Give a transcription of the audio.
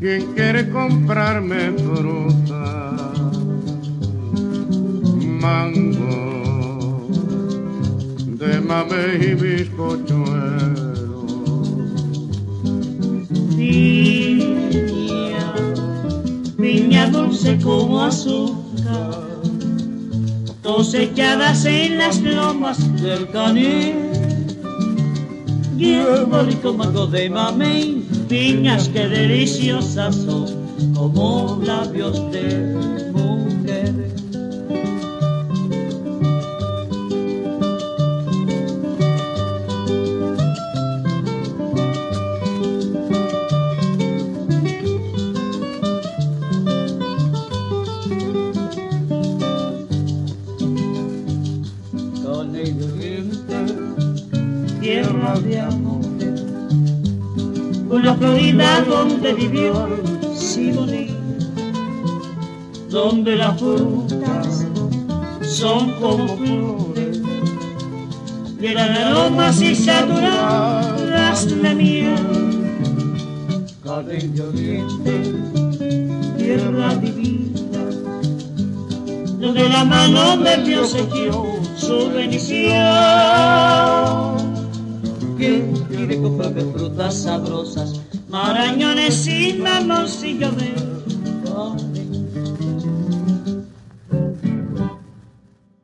¿Quién quiere comprarme fruta? Mango de mamey y bizcochuelo. Piña, piña dulce como azúcar, cosechadas en las lomas del Caní. Y el bonito mango de mamey, piñas que deliciosas son, como labios de mujer. Caney Oriente, tierra de amor, una Florida donde vivió Simoní, donde las frutas son como flores, llenan aromas y saturadas de miel. Caney de Oriente, tierra divina, donde la mano de Dios sequió su bendición. ¿Quién quiere comprarme frutas sabrosas, marañones y mamoncillos de